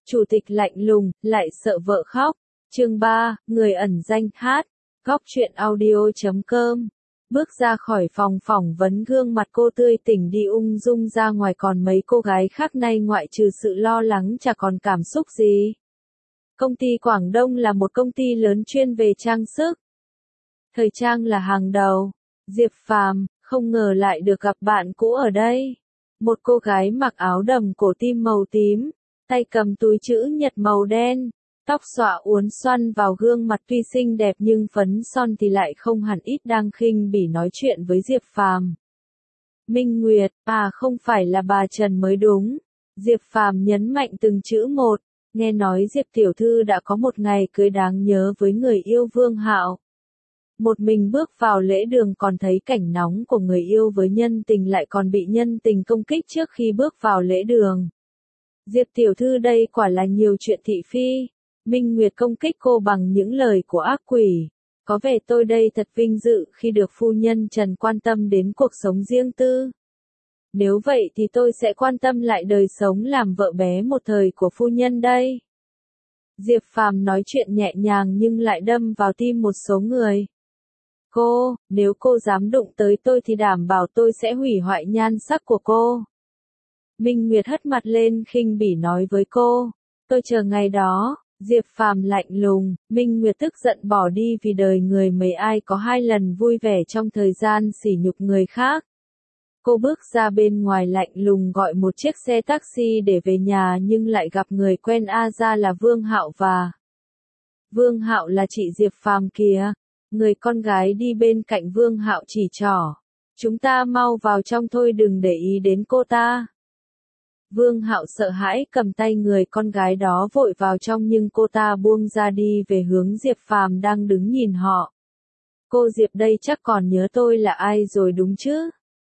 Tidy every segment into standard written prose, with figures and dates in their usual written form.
Chủ tịch lạnh lùng, lại sợ vợ khóc. Chương 3, người ẩn danh hát. Góc truyện audio.com. Bước ra khỏi phòng phỏng vấn, gương mặt cô tươi tỉnh đi ung dung ra ngoài, còn mấy cô gái khác nay ngoại trừ sự lo lắng chả còn cảm xúc gì. Công ty Quảng Đông là một công ty lớn chuyên về trang sức. Thời trang là hàng đầu. Diệp Phàm không ngờ lại được gặp bạn cũ ở đây. Một cô gái mặc áo đầm cổ tim màu tím, tay cầm túi chữ nhật màu đen, tóc xõa uốn xoăn vào gương mặt tuy xinh đẹp nhưng phấn son thì lại không hẳn ít, đang khinh bỉ nói chuyện với Diệp Phàm. Minh Nguyệt, không phải là bà Trần mới đúng. Diệp Phàm nhấn mạnh từng chữ một, nghe nói Diệp tiểu thư đã có một ngày cưới đáng nhớ với người yêu Vương Hạo. Một mình bước vào lễ đường còn thấy cảnh nóng của người yêu với nhân tình, lại còn bị nhân tình công kích trước khi bước vào lễ đường. Diệp tiểu thư đây quả là nhiều chuyện thị phi. Minh Nguyệt công kích cô bằng những lời của ác quỷ. Có vẻ tôi đây thật vinh dự khi được phu nhân Trần quan tâm đến cuộc sống riêng tư. Nếu vậy thì tôi sẽ quan tâm lại đời sống làm vợ bé một thời của phu nhân đây. Diệp Phàm nói chuyện nhẹ nhàng nhưng lại đâm vào tim một số người. Nếu cô dám đụng tới tôi thì đảm bảo tôi sẽ hủy hoại nhan sắc của cô. Minh Nguyệt hất mặt lên khinh bỉ nói với cô, tôi chờ ngày đó. Diệp Phàm lạnh lùng, Minh Nguyệt tức giận bỏ đi vì đời người mấy ai có hai lần vui vẻ trong thời gian sỉ nhục người khác. Cô bước ra bên ngoài lạnh lùng gọi một chiếc xe taxi để về nhà, nhưng lại gặp người quen, ra là Vương Hạo và Vương Hạo là chị Diệp Phàm kìa. Người con gái đi bên cạnh Vương Hạo chỉ trỏ, chúng ta mau vào trong thôi, đừng để ý đến cô ta. Vương Hạo sợ hãi cầm tay người con gái đó vội vào trong, nhưng cô ta buông ra đi về hướng Diệp Phàm đang đứng nhìn họ. Cô Diệp đây chắc còn nhớ tôi là ai rồi đúng chứ?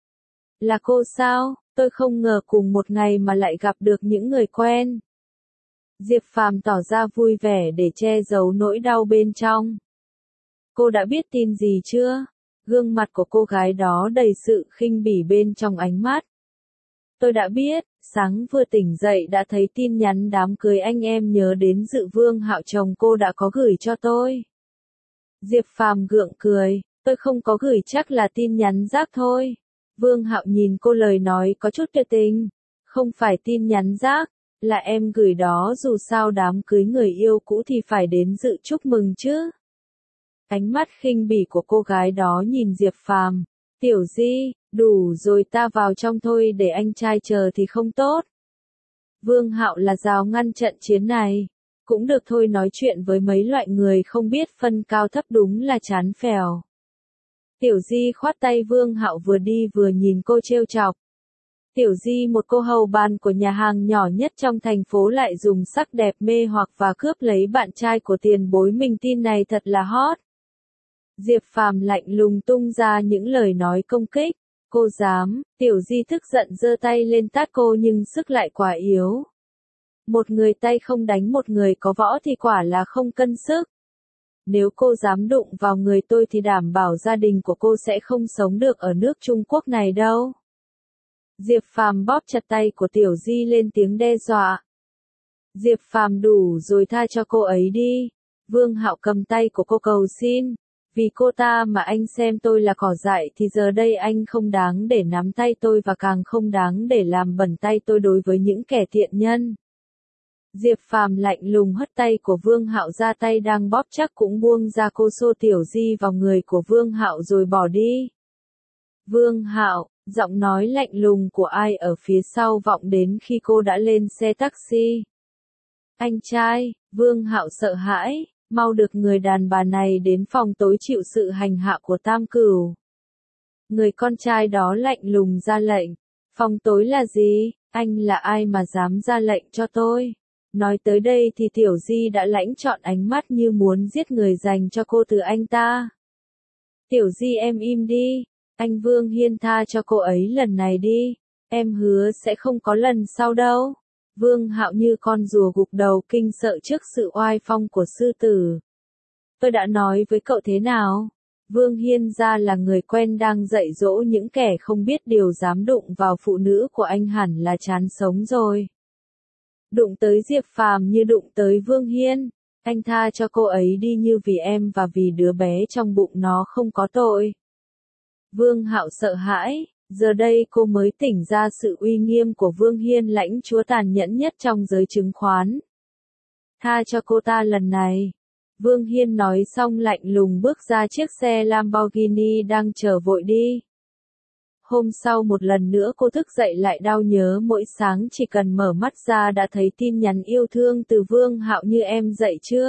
Là cô sao? Tôi không ngờ cùng một ngày mà lại gặp được những người quen. Diệp Phàm tỏ ra vui vẻ để che giấu nỗi đau bên trong. Cô đã biết tin gì chưa? Gương mặt của cô gái đó đầy sự khinh bỉ bên trong ánh mắt. Tôi đã biết, sáng vừa tỉnh dậy đã thấy tin nhắn đám cưới anh em nhớ đến dự Vương Hạo chồng cô đã có gửi cho tôi. Diệp Phàm gượng cười, tôi không có gửi, chắc là tin nhắn rác thôi. Vương Hạo nhìn cô, lời nói có chút tuyệt tình. Không phải tin nhắn rác, là em gửi đó, dù sao đám cưới người yêu cũ thì phải đến dự chúc mừng chứ. Ánh mắt khinh bỉ của cô gái đó nhìn Diệp Phàm. Tiểu Di, đủ rồi, ta vào trong thôi, để anh trai chờ thì không tốt. Vương Hạo là rào ngăn trận chiến này. Cũng được thôi, nói chuyện với mấy loại người không biết phân cao thấp đúng là chán phèo. Tiểu Di khoát tay Vương Hạo, vừa đi vừa nhìn cô trêu chọc. Tiểu Di, một cô hầu bàn của nhà hàng nhỏ nhất trong thành phố, lại dùng sắc đẹp mê hoặc và cướp lấy bạn trai của tiền bối mình, tin này thật là hot. Diệp Phàm lạnh lùng tung ra những lời nói công kích. Cô dám? Tiểu Di tức giận giơ tay lên tát cô, nhưng sức lại quá yếu. Một người tay không đánh một người có võ thì quả là không cân sức. Nếu cô dám đụng vào người tôi thì đảm bảo gia đình của cô sẽ không sống được ở nước Trung Quốc này đâu. Diệp Phàm bóp chặt tay của Tiểu Di lên tiếng đe dọa. Diệp Phàm, đủ rồi, tha cho cô ấy đi. Vương Hạo cầm tay của cô cầu xin. Vì cô ta mà anh xem tôi là cỏ dại thì giờ đây anh không đáng để nắm tay tôi, và càng không đáng để làm bẩn tay tôi đối với những kẻ thiện nhân. Diệp Phàm lạnh lùng hất tay của Vương Hạo ra, tay đang bóp chắc cũng buông ra, cô xô Tiểu Di vào người của Vương Hạo rồi bỏ đi. Vương Hạo, giọng nói lạnh lùng của ai ở phía sau vọng đến khi cô đã lên xe taxi. Anh trai, Vương Hạo sợ hãi. Mau được người đàn bà này đến phòng tối chịu sự hành hạ của Tam Cửu. Người con trai đó lạnh lùng ra lệnh. Phòng tối là gì? Anh là ai mà dám ra lệnh cho tôi? Nói tới đây thì Tiểu Di đã lãnh trọn ánh mắt như muốn giết người dành cho cô từ anh ta. Tiểu Di, em im đi. Anh Vương Hiên, tha cho cô ấy lần này đi. Em hứa sẽ không có lần sau đâu. Vương Hạo như con rùa gục đầu, kinh sợ trước sự oai phong của sư tử. Tôi đã nói với cậu thế nào? Vương Hiên ra là người quen đang dạy dỗ những kẻ không biết điều, dám đụng vào phụ nữ của anh hẳn là chán sống rồi. Đụng tới Diệp Phàm như đụng tới Vương Hiên. Anh tha cho cô ấy đi, như vì em và vì đứa bé trong bụng nó không có tội. Vương Hạo sợ hãi, giờ đây cô mới tỉnh ra sự uy nghiêm của Vương Hiên, lãnh chúa tàn nhẫn nhất trong giới chứng khoán. Tha cho cô ta lần này. Vương Hiên nói xong lạnh lùng bước ra chiếc xe Lamborghini đang chở vội đi. Hôm sau một lần nữa cô thức dậy lại đau nhớ, mỗi sáng chỉ cần mở mắt ra đã thấy tin nhắn yêu thương từ Vương Hạo như em dậy chưa?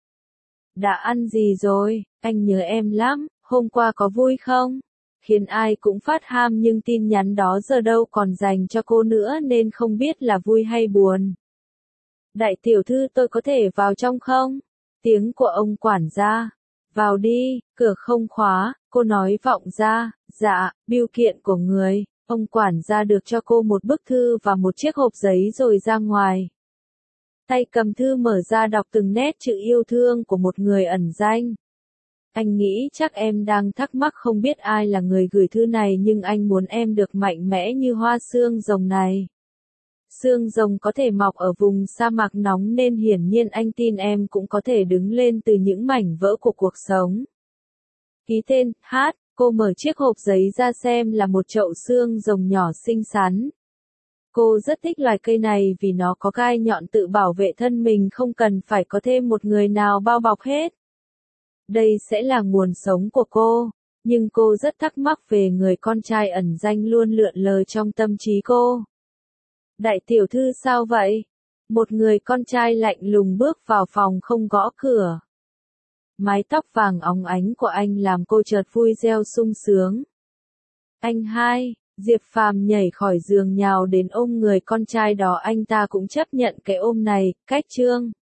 Đã ăn gì rồi? Anh nhớ em lắm, hôm qua có vui không? Khiến ai cũng phát ham, nhưng tin nhắn đó giờ đâu còn dành cho cô nữa nên không biết là vui hay buồn. Đại tiểu thư, tôi có thể vào trong không? Tiếng của ông quản gia. Vào đi, cửa không khóa, cô nói vọng ra. Dạ, bưu kiện của người. Ông quản gia được cho cô một bức thư và một chiếc hộp giấy rồi ra ngoài. Tay cầm thư mở ra đọc từng nét chữ yêu thương của một người ẩn danh. Anh nghĩ chắc em đang thắc mắc không biết ai là người gửi thư này, nhưng anh muốn em được mạnh mẽ như hoa xương rồng này. Xương rồng có thể mọc ở vùng sa mạc nóng nên hiển nhiên anh tin em cũng có thể đứng lên từ những mảnh vỡ của cuộc sống. Ký tên, Hát, cô mở chiếc hộp giấy ra xem là một chậu xương rồng nhỏ xinh xắn. Cô rất thích loài cây này vì nó có gai nhọn tự bảo vệ thân mình, không cần phải có thêm một người nào bao bọc hết. Đây sẽ là nguồn sống của cô, nhưng cô rất thắc mắc về người con trai ẩn danh luôn lượn lờ trong tâm trí cô. Đại tiểu thư sao vậy? Một người con trai lạnh lùng bước vào phòng không gõ cửa. Mái tóc vàng óng ánh của anh làm cô chợt vui reo sung sướng. Anh hai, Diệp Phàm nhảy khỏi giường nhào đến ôm người con trai đó, anh ta cũng chấp nhận cái ôm này, cách chương.